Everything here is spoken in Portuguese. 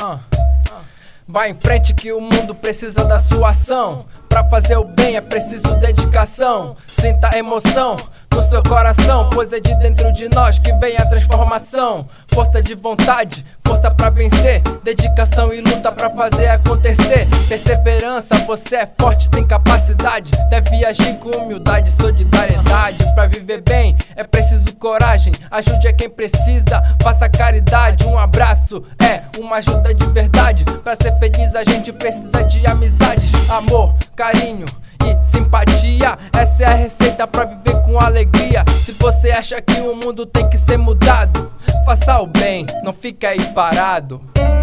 Vai em frente que o mundo precisa da sua ação. Pra fazer o bem é preciso dedicação. Sinta a emoção no seu coração, pois é de dentro de nós que vem a transformação. Força de vontade, força pra vencer, dedicação e luta pra fazer acontecer. Perseverança, você é forte, tem capacidade, deve agir com humildade e solidariedade. Pra viver bem é preciso coragem, ajude a quem precisa, faça caridade. Um abraço é uma ajuda de verdade. Pra ser feliz a gente precisa de amizades, amor, carinho e simpatia. Essa é a receita pra viver com alegria. Se você acha que o mundo tem que ser mudado, faça o bem, não fica aí parado.